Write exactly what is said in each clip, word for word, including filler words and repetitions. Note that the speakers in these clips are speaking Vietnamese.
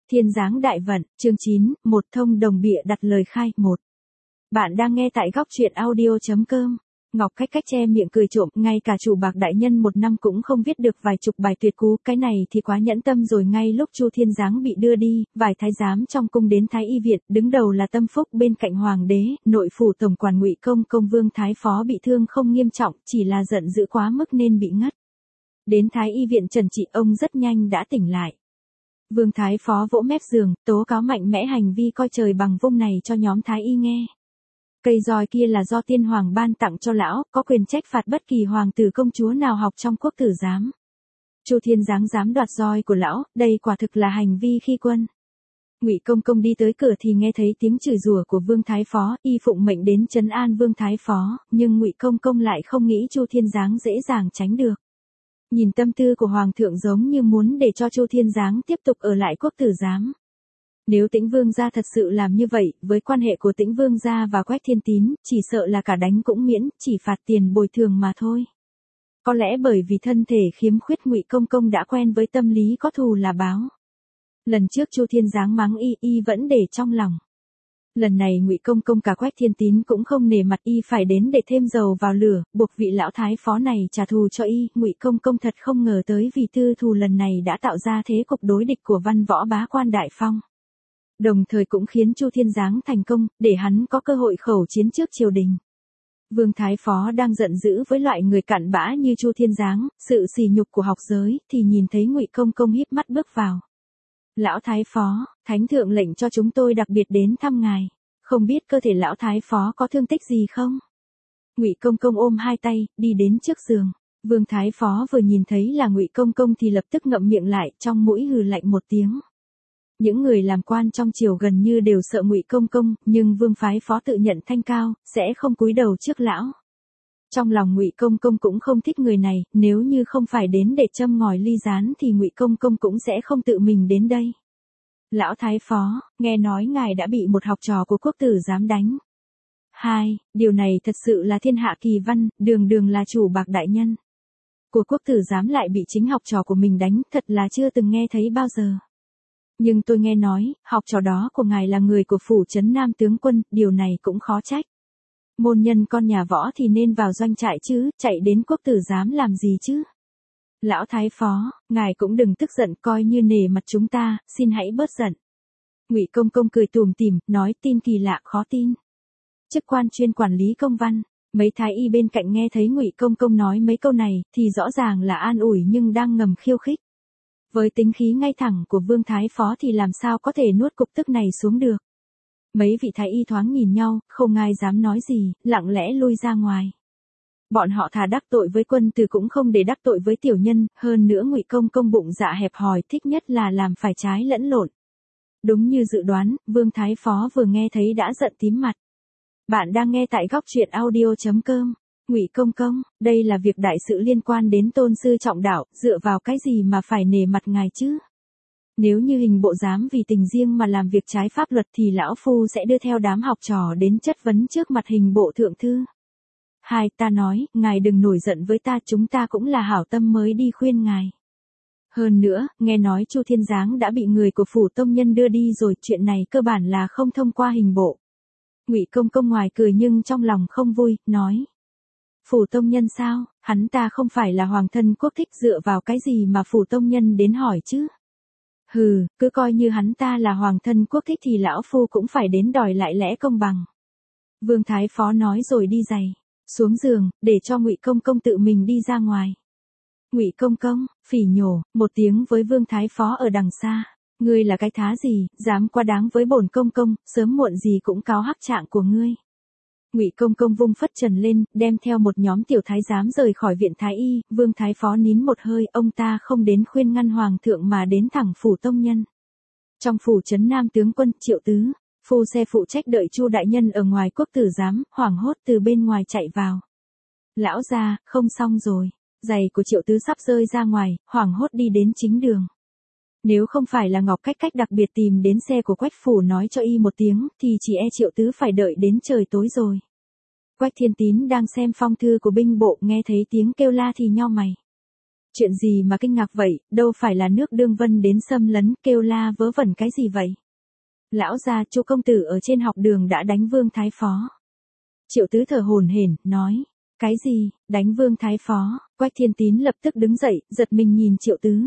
Thiên giáng đại vận, chương chín, một thông đồng bịa đặt lời khai, một. Bạn đang nghe tại góc truyện audio.com. Ngọc Cách Cách che miệng cười trộm, ngay cả chủ bạc đại nhân một năm cũng không viết được vài chục bài tuyệt cú, cái này thì quá nhẫn tâm rồi. Ngay lúc Chu Thiên Giáng bị đưa đi, vài thái giám trong cung đến Thái Y viện, đứng đầu là Tâm Phúc, bên cạnh hoàng đế, nội phủ tổng quản Ngụy Công Công Vương Thái Phó bị thương không nghiêm trọng, chỉ là giận dữ quá mức nên bị ngất. Đến Thái Y viện trần trị, ông rất nhanh đã tỉnh lại. Vương Thái Phó vỗ mép giường, tố cáo mạnh mẽ hành vi coi trời bằng vung này cho nhóm Thái Y nghe. Cây roi kia là do tiên hoàng ban tặng cho lão, có quyền trách phạt bất kỳ hoàng tử công chúa nào học trong quốc tử giám. Chu Thiên Giáng dám đoạt roi của lão, đây quả thực là hành vi khi quân. Ngụy Công Công đi tới cửa thì nghe thấy tiếng chửi rủa của Vương Thái Phó, y phụng mệnh đến trấn an Vương Thái Phó, nhưng Ngụy Công Công lại không nghĩ Chu Thiên Giáng dễ dàng tránh được. Nhìn tâm tư của hoàng thượng giống như muốn để cho Chu Thiên Giáng tiếp tục ở lại quốc tử giám. Nếu Tĩnh Vương gia thật sự làm như vậy, với quan hệ của Tĩnh Vương gia và Quách Thiên Tín, chỉ sợ là cả đánh cũng miễn, chỉ phạt tiền bồi thường mà thôi. Có lẽ bởi vì thân thể khiếm khuyết, Ngụy Công Công đã quen với tâm lý có thù là báo. Lần trước Chu Thiên Giáng mắng y, y vẫn để trong lòng. Lần này Ngụy Công Công cả Quách Thiên Tín cũng không nể mặt y, phải đến để thêm dầu vào lửa, buộc vị lão thái phó này trả thù cho y. Ngụy Công Công thật không ngờ tới vì tư thù lần này đã tạo ra thế cục đối địch của văn võ bá quan đại phong. Đồng thời cũng khiến Chu Thiên Giáng thành công, để hắn có cơ hội khẩu chiến trước triều đình. Vương Thái Phó đang giận dữ với loại người cặn bã như Chu Thiên Giáng, sự sỉ nhục của học giới, thì nhìn thấy Ngụy Công Công híp mắt bước vào. Lão Thái Phó, Thánh thượng lệnh cho chúng tôi đặc biệt đến thăm ngài. Không biết cơ thể lão Thái Phó có thương tích gì không? Ngụy Công Công ôm hai tay, đi đến trước giường. Vương Thái Phó vừa nhìn thấy là Ngụy Công Công thì lập tức ngậm miệng lại, trong mũi hừ lạnh một tiếng. Những người làm quan trong triều gần như đều sợ Ngụy Công Công, nhưng Vương Phái Phó tự nhận thanh cao, sẽ không cúi đầu trước lão. Trong lòng Ngụy Công Công cũng không thích người này, nếu như không phải đến để châm ngòi ly gián thì Ngụy Công Công cũng sẽ không tự mình đến đây. Lão Thái Phó, nghe nói ngài đã bị một học trò của quốc tử giám đánh. Hai, điều này thật sự là thiên hạ kỳ văn, đường đường là chủ bạc đại nhân. Của quốc tử giám lại bị chính học trò của mình đánh, thật là chưa từng nghe thấy bao giờ. Nhưng tôi nghe nói, học trò đó của ngài là người của phủ trấn Nam tướng quân, điều này cũng khó trách. Môn nhân con nhà võ thì nên vào doanh trại chứ, chạy đến quốc tử giám làm gì chứ? Lão Thái Phó, ngài cũng đừng tức giận, coi như nể mặt chúng ta, xin hãy bớt giận. Ngụy Công Công cười tủm tỉm, nói tin kỳ lạ khó tin. Chức quan chuyên quản lý công văn, mấy thái y bên cạnh nghe thấy Ngụy Công Công nói mấy câu này, thì rõ ràng là an ủi nhưng đang ngầm khiêu khích. Với tính khí ngay thẳng của Vương Thái Phó thì làm sao có thể nuốt cục tức này xuống được. Mấy vị thái y thoáng nhìn nhau, không ai dám nói gì, lặng lẽ lui ra ngoài. Bọn họ thà đắc tội với quân tử cũng không để đắc tội với tiểu nhân, hơn nữa Ngụy Công Công bụng dạ hẹp hòi, thích nhất là làm phải trái lẫn lộn. Đúng như dự đoán, Vương Thái Phó vừa nghe thấy đã giận tím mặt. Bạn đang nghe tại góc truyện audio.com. Ngụy Công Công, đây là việc đại sự liên quan đến tôn sư trọng đạo, dựa vào cái gì mà phải nể mặt ngài chứ? Nếu như hình bộ dám vì tình riêng mà làm việc trái pháp luật thì lão phu sẽ đưa theo đám học trò đến chất vấn trước mặt hình bộ thượng thư. Hai, ta nói, ngài đừng nổi giận với ta, chúng ta cũng là hảo tâm mới đi khuyên ngài. Hơn nữa, nghe nói Chu Thiên Giáng đã bị người của phủ tông nhân đưa đi rồi, chuyện này cơ bản là không thông qua hình bộ. Ngụy Công Công ngoài cười nhưng trong lòng không vui, nói. Phủ tông nhân sao, hắn ta không phải là hoàng thân quốc thích, dựa vào cái gì mà phủ tông nhân đến hỏi chứ? Hừ, cứ coi như hắn ta là hoàng thân quốc thích thì lão phu cũng phải đến đòi lại lẽ công bằng. Vương Thái Phó nói rồi đi giày xuống giường, để cho Ngụy Công Công tự mình đi ra ngoài. Ngụy Công Công, phỉ nhổ một tiếng với Vương Thái Phó ở đằng xa. Ngươi là cái thá gì, dám quá đáng với bổn công công, sớm muộn gì cũng cáo hắc trạng của ngươi. Ngụy Công Công vung phất trần lên, đem theo một nhóm tiểu thái giám rời khỏi viện thái y. Vương Thái Phó nín một hơi, ông ta không đến khuyên ngăn hoàng thượng mà đến thẳng phủ tông nhân. Trong phủ trấn Nam tướng quân, Triệu Tứ, phu xe phụ trách đợi Chu đại nhân ở ngoài quốc tử giám, hoảng hốt từ bên ngoài chạy vào. Lão gia, không xong rồi. Giày của Triệu Tứ sắp rơi ra ngoài, hoảng hốt đi đến chính đường. Nếu không phải là Ngọc Cách Cách đặc biệt tìm đến xe của Quách phủ nói cho y một tiếng, thì chỉ e Triệu Tứ phải đợi đến trời tối rồi. Quách Thiên Tín đang xem phong thư của binh bộ, nghe thấy tiếng kêu la thì nhao mày. Chuyện gì mà kinh ngạc vậy, đâu phải là nước Đương Vân đến xâm lấn, kêu la vớ vẩn cái gì vậy? Lão gia, Chu công tử ở trên học đường đã đánh Vương Thái Phó. Triệu Tứ thở hổn hển, nói, cái gì, đánh Vương Thái Phó? Quách Thiên Tín lập tức đứng dậy, giật mình nhìn Triệu Tứ.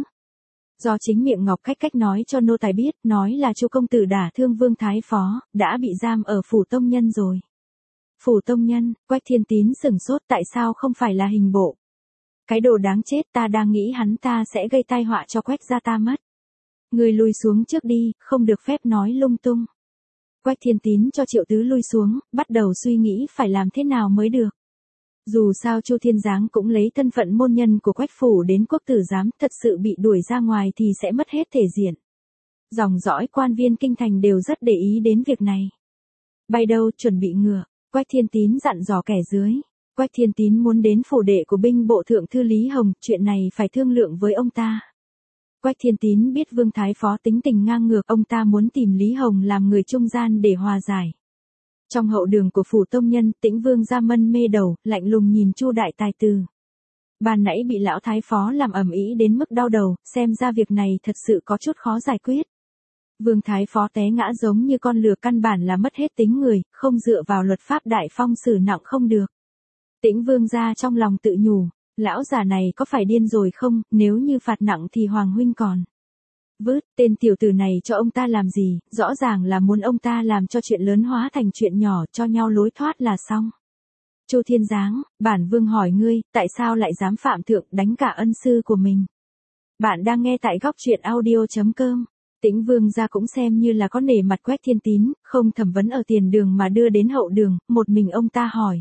Do chính miệng Ngọc Cách Cách nói cho nô tài biết, nói là Chu công tử đả thương Vương Thái Phó, đã bị giam ở phủ tông nhân rồi. Phủ tông nhân, Quách Thiên Tín sửng sốt, tại sao không phải là hình bộ? Cái đồ đáng chết, ta đang nghĩ hắn ta sẽ gây tai họa cho Quách gia ta mất. Người lùi xuống trước đi, không được phép nói lung tung. Quách Thiên Tín cho Triệu Tứ lui xuống, bắt đầu suy nghĩ phải làm thế nào mới được. Dù sao Chu Thiên Giáng cũng lấy thân phận môn nhân của Quách phủ đến quốc tử giám, thật sự bị đuổi ra ngoài thì sẽ mất hết thể diện. Dòng dõi quan viên kinh thành đều rất để ý đến việc này. Bay đâu, chuẩn bị ngựa, Quách Thiên Tín dặn dò kẻ dưới. Quách Thiên Tín muốn đến phủ đệ của binh bộ thượng thư Lý Hồng, chuyện này phải thương lượng với ông ta. Quách Thiên Tín biết Vương Thái Phó tính tình ngang ngược, ông ta muốn tìm Lý Hồng làm người trung gian để hòa giải. Trong hậu đường của phủ tông nhân, Tĩnh Vương ra mân mê đầu, lạnh lùng nhìn Chu đại tài tử. Ban nãy bị lão Thái Phó làm ầm ĩ đến mức đau đầu, xem ra việc này thật sự có chút khó giải quyết. Vương Thái Phó té ngã giống như con lừa, căn bản là mất hết tính người, không dựa vào luật pháp đại phong xử nặng không được. Tĩnh Vương ra trong lòng tự nhủ, lão già này có phải điên rồi không, nếu như phạt nặng thì Hoàng huynh còn. Vứt, tên tiểu tử này cho ông ta làm gì, rõ ràng là muốn ông ta làm cho chuyện lớn hóa thành chuyện nhỏ, cho nhau lối thoát là xong. Chu Thiên Giáng, bản vương hỏi ngươi, tại sao lại dám phạm thượng đánh cả ân sư của mình? Bạn đang nghe tại góc truyện audio chấm com. Tĩnh Vương gia cũng xem như là có nể mặt Quách Thiên Tín, không thẩm vấn ở tiền đường mà đưa đến hậu đường, một mình ông ta hỏi.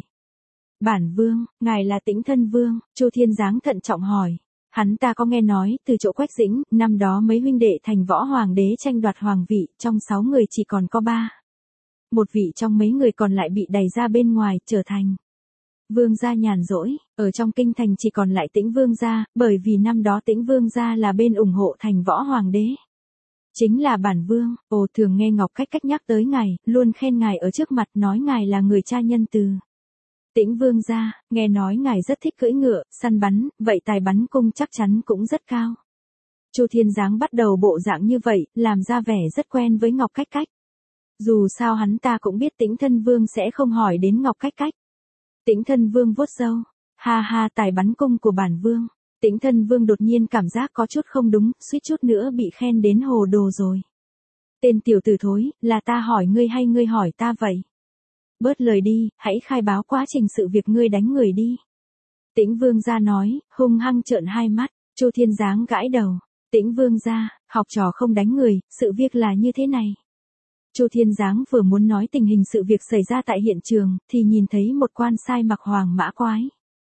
Bản vương, ngài là Tĩnh thân vương, Chu Thiên Giáng thận trọng hỏi. Hắn ta có nghe nói, từ chỗ Quách Dĩnh, năm đó mấy huynh đệ thành võ hoàng đế tranh đoạt hoàng vị, trong sáu người chỉ còn có ba. Một vị trong mấy người còn lại bị đày ra bên ngoài, trở thành vương gia nhàn rỗi, ở trong kinh thành chỉ còn lại Tĩnh Vương gia, bởi vì năm đó Tĩnh Vương gia là bên ủng hộ thành võ hoàng đế. Chính là bản vương, ồ thường nghe Ngọc Cách Cách nhắc tới ngài, luôn khen ngài ở trước mặt, nói ngài là người cha nhân từ. Tĩnh Vương gia, nghe nói ngài rất thích cưỡi ngựa, săn bắn, vậy tài bắn cung chắc chắn cũng rất cao. Chu Thiên Giáng bắt đầu bộ dạng như vậy, làm ra vẻ rất quen với Ngọc Cách Cách. Dù sao hắn ta cũng biết Tĩnh thân vương sẽ không hỏi đến Ngọc Cách Cách. Tĩnh thân vương vuốt râu, ha ha, tài bắn cung của bản vương. Tĩnh thân vương đột nhiên cảm giác có chút không đúng, suýt chút nữa bị khen đến hồ đồ rồi. Tên tiểu tử thối, là ta hỏi ngươi hay ngươi hỏi ta vậy? Bớt lời đi, hãy khai báo quá trình sự việc ngươi đánh người đi. Tĩnh Vương gia nói, hung hăng trợn hai mắt. Chu Thiên Giáng gãi đầu. Tĩnh Vương gia, học trò không đánh người, sự việc là như thế này. Chu Thiên Giáng vừa muốn nói tình hình sự việc xảy ra tại hiện trường, thì nhìn thấy một quan sai mặc hoàng mã quái.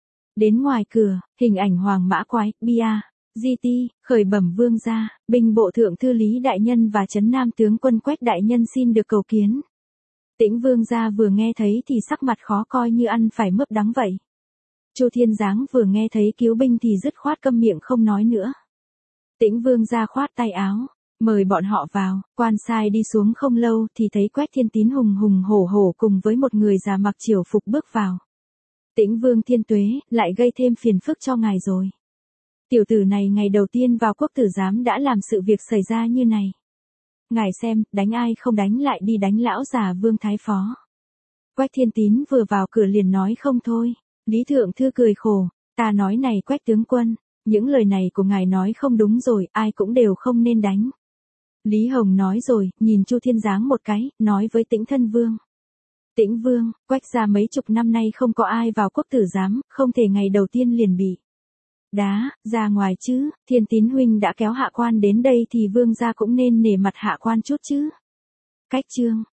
Đến ngoài cửa, hình ảnh hoàng mã quái, bia, di ti, khởi bẩm vương gia, binh bộ thượng thư Lý đại nhân và trấn nam tướng quân Quách đại nhân xin được cầu kiến. Tĩnh Vương gia vừa nghe thấy thì sắc mặt khó coi như ăn phải mướp đắng vậy. Chu Thiên Giáng vừa nghe thấy cứu binh thì dứt khoát câm miệng không nói nữa. Tĩnh Vương gia khoát tay áo, mời bọn họ vào, quan sai đi xuống không lâu thì thấy Quách Thiên Tín hùng hùng hổ hổ cùng với một người già mặc triều phục bước vào. Tĩnh Vương thiên tuế, lại gây thêm phiền phức cho ngài rồi. Tiểu tử này ngày đầu tiên vào quốc tử giám đã làm sự việc xảy ra như này. Ngài xem, đánh ai không đánh lại đi đánh lão già Vương Thái Phó. Quách Thiên Tín vừa vào cửa liền nói không thôi. Lý Thượng Thư cười khổ, ta nói này Quách tướng quân, những lời này của ngài nói không đúng rồi, ai cũng đều không nên đánh. Lý Hồng nói rồi, nhìn Chu Thiên Giáng một cái, nói với Tĩnh thân vương. Tĩnh vương, Quách gia mấy chục năm nay không có ai vào quốc tử giám, không thể ngày đầu tiên liền bị đá ra ngoài chứ. Thiên Tín huynh đã kéo hạ quan đến đây thì vương gia cũng nên nể mặt hạ quan chút chứ. Cách chương,